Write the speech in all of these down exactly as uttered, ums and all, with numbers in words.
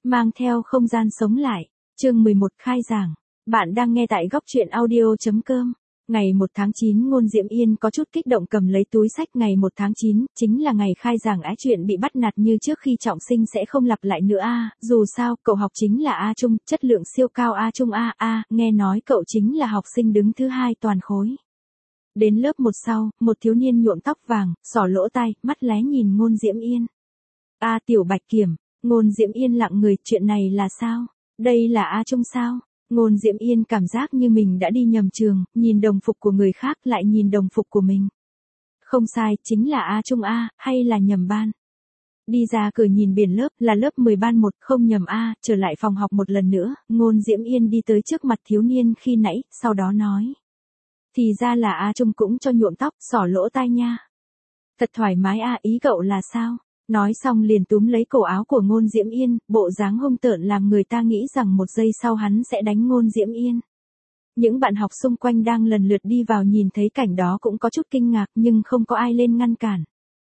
mang theo không gian sống lại. Chương mười một khai giảng. Bạn đang nghe tại góc truyện audio chấm com. Ngày một tháng chín Ngôn Diễm Yên có chút kích động cầm lấy túi sách. Ngày một tháng chín, chính là ngày khai giảng á, chuyện bị bắt nạt như trước khi trọng sinh sẽ không lặp lại nữa a. À, dù sao, cậu học chính là A Trung, chất lượng siêu cao A Trung a. A, à, nghe nói cậu chính là học sinh đứng thứ hai toàn khối. Đến lớp một sau, một thiếu niên nhuộm tóc vàng, xỏ lỗ tai, mắt lé nhìn Ngôn Diễm Yên. A à, Tiểu Bạch Kiểm. Ngôn Diễm Yên lặng người, chuyện này là sao? Đây là A Trung sao? Ngôn Diễm Yên cảm giác như mình đã đi nhầm trường, nhìn đồng phục của người khác lại nhìn đồng phục của mình. Không sai, chính là A Trung A, hay là nhầm ban? Đi ra cửa nhìn biển lớp, là lớp mười ban một, không nhầm A, trở lại phòng học một lần nữa, Ngôn Diễm Yên đi tới trước mặt thiếu niên khi nãy, sau đó nói. Thì ra là A Trung cũng cho nhuộm tóc, xỏ lỗ tai nha. Thật thoải mái a, ý cậu là sao? Nói xong liền túm lấy cổ áo của Ngôn Diễm Yên, bộ dáng hung tợn làm người ta nghĩ rằng một giây sau hắn sẽ đánh Ngôn Diễm Yên. Những bạn học xung quanh đang lần lượt đi vào nhìn thấy cảnh đó cũng có chút kinh ngạc nhưng không có ai lên ngăn cản.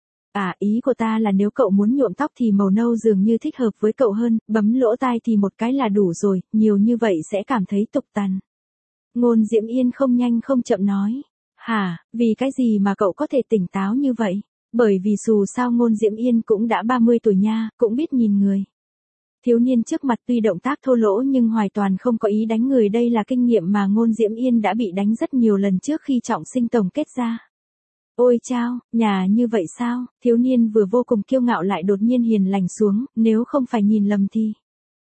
À, ý của ta là nếu cậu muốn nhuộm tóc thì màu nâu dường như thích hợp với cậu hơn, bấm lỗ tai thì một cái là đủ rồi, nhiều như vậy sẽ cảm thấy tục tằn. Ngôn Diễm Yên không nhanh không chậm nói. Hả, vì cái gì mà cậu có thể tỉnh táo như vậy? Bởi vì dù sao Ngôn Diễm Yên cũng đã ba mươi tuổi nha, cũng biết nhìn người. Thiếu niên trước mặt tuy động tác thô lỗ nhưng hoàn toàn không có ý đánh người, đây là kinh nghiệm mà Ngôn Diễm Yên đã bị đánh rất nhiều lần trước khi trọng sinh tổng kết ra. Ôi chao, nhà như vậy sao? Thiếu niên vừa vô cùng kiêu ngạo lại đột nhiên hiền lành xuống, nếu không phải nhìn lầm thì.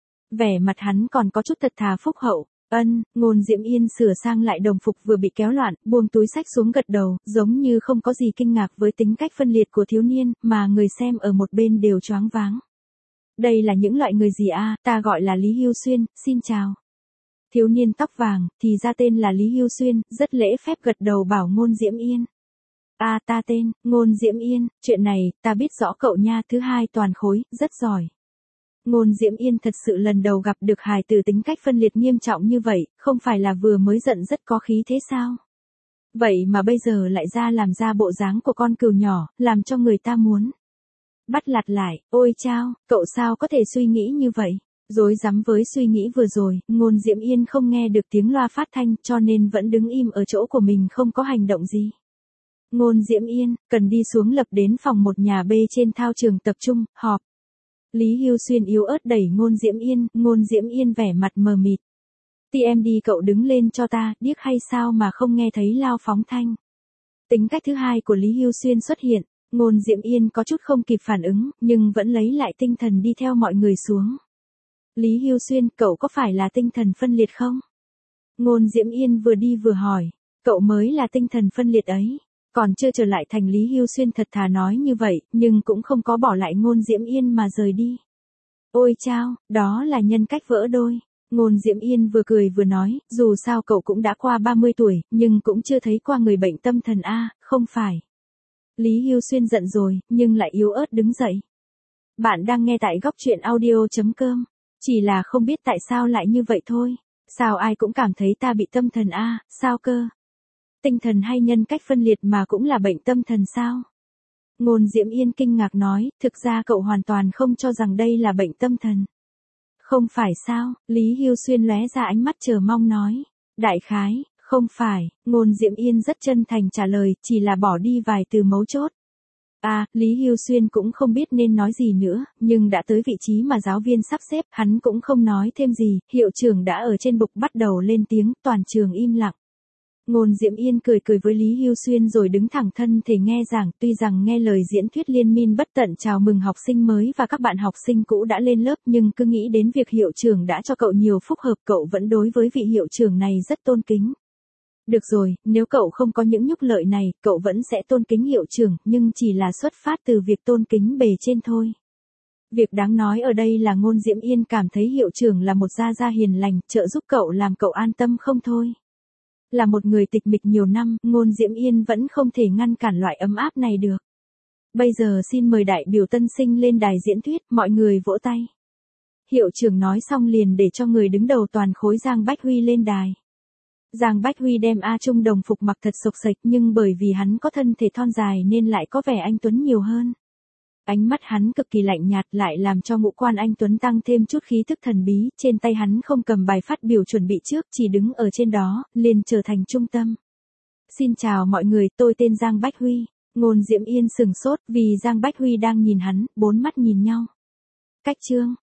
Vẻ mặt hắn còn có chút thật thà phúc hậu. Ân, Ngôn Diễm Yên sửa sang lại đồng phục vừa bị kéo loạn, buông túi sách xuống gật đầu, giống như không có gì kinh ngạc với tính cách phân liệt của thiếu niên, mà người xem ở một bên đều choáng váng. Đây là những loại người gì a? À? Ta gọi là Lý Hưu Xuyên, xin chào. Thiếu niên tóc vàng, thì ra tên là Lý Hưu Xuyên, rất lễ phép gật đầu bảo Ngôn Diễm Yên. A à, ta tên, Ngôn Diễm Yên, chuyện này, ta biết rõ cậu nha, thứ hai toàn khối, rất giỏi. Ngôn Diễm Yên thật sự lần đầu gặp được hài tử tính cách phân liệt nghiêm trọng như vậy, không phải là vừa mới giận rất có khí thế sao? Vậy mà bây giờ lại ra làm ra bộ dáng của con cừu nhỏ, làm cho người ta muốn bắt lạt lại. Ôi chao, cậu sao có thể suy nghĩ như vậy? Rối rắm với suy nghĩ vừa rồi, Ngôn Diễm Yên không nghe được tiếng loa phát thanh cho nên vẫn đứng im ở chỗ của mình không có hành động gì. Ngôn Diễm Yên, cần đi xuống lập đến phòng một nhà B trên thao trường tập trung, họp. Lý Hưu Xuyên yếu ớt đẩy Ngôn Diễm Yên, Ngôn Diễm Yên vẻ mặt mờ mịt. tê em đê cậu đứng lên cho ta, điếc hay sao mà không nghe thấy lao phóng thanh. Tính cách thứ hai của Lý Hưu Xuyên xuất hiện, Ngôn Diễm Yên có chút không kịp phản ứng, nhưng vẫn lấy lại tinh thần đi theo mọi người xuống. Lý Hưu Xuyên, cậu có phải là tinh thần phân liệt không? Ngôn Diễm Yên vừa đi vừa hỏi, cậu mới là tinh thần phân liệt ấy. Còn chưa trở lại thành Lý Hưu Xuyên thật thà nói như vậy, nhưng cũng không có bỏ lại Ngôn Diễm Yên mà rời đi. Ôi chao, đó là nhân cách vỡ đôi. Ngôn Diễm Yên vừa cười vừa nói, dù sao cậu cũng đã qua ba mươi tuổi, nhưng cũng chưa thấy qua người bệnh tâm thần a, không phải. Lý Hưu Xuyên giận rồi, nhưng lại yếu ớt đứng dậy. Bạn đang nghe tại góc truyện audio chấm com. Chỉ là không biết tại sao lại như vậy thôi. Sao ai cũng cảm thấy ta bị tâm thần a, sao cơ? Tinh thần hay nhân cách phân liệt mà cũng là bệnh tâm thần sao? Ngôn Diễm Yên kinh ngạc nói, thực ra cậu hoàn toàn không cho rằng đây là bệnh tâm thần. Không phải sao? Lý Hưu Xuyên lóe ra ánh mắt chờ mong nói. Đại khái, không phải, Ngôn Diễm Yên rất chân thành trả lời, chỉ là bỏ đi vài từ mấu chốt. À, Lý Hưu Xuyên cũng không biết nên nói gì nữa, nhưng đã tới vị trí mà giáo viên sắp xếp, hắn cũng không nói thêm gì, hiệu trưởng đã ở trên bục bắt đầu lên tiếng, toàn trường im lặng. Ngôn Diễm Yên cười cười với Lý Hưu Xuyên rồi đứng thẳng thân thể nghe giảng, tuy rằng nghe lời diễn thuyết liên miên bất tận chào mừng học sinh mới và các bạn học sinh cũ đã lên lớp, nhưng cứ nghĩ đến việc hiệu trưởng đã cho cậu nhiều phúc hợp, cậu vẫn đối với vị hiệu trưởng này rất tôn kính. Được rồi, nếu cậu không có những nhúc lợi này, cậu vẫn sẽ tôn kính hiệu trưởng, nhưng chỉ là xuất phát từ việc tôn kính bề trên thôi. Việc đáng nói ở đây là Ngôn Diễm Yên cảm thấy hiệu trưởng là một gia gia hiền lành, trợ giúp cậu làm cậu an tâm không thôi. Là một người tịch mịch nhiều năm, Ngôn Diễm Yên vẫn không thể ngăn cản loại ấm áp này được. Bây giờ xin mời đại biểu tân sinh lên đài diễn thuyết, mọi người vỗ tay. Hiệu trưởng nói xong liền để cho người đứng đầu toàn khối Giang Bách Huy lên đài. Giang Bách Huy đem A Trung đồng phục mặc thật xộc xệch nhưng bởi vì hắn có thân thể thon dài nên lại có vẻ anh tuấn nhiều hơn. Ánh mắt hắn cực kỳ lạnh nhạt lại làm cho ngũ quan anh Tuấn tăng thêm chút khí thức thần bí, trên tay hắn không cầm bài phát biểu chuẩn bị trước, chỉ đứng ở trên đó, liền trở thành trung tâm. Xin chào mọi người, tôi tên Giang Bách Huy. Ngôn Diễm Yên sừng sốt vì Giang Bách Huy đang nhìn hắn, bốn mắt nhìn nhau. Cách chương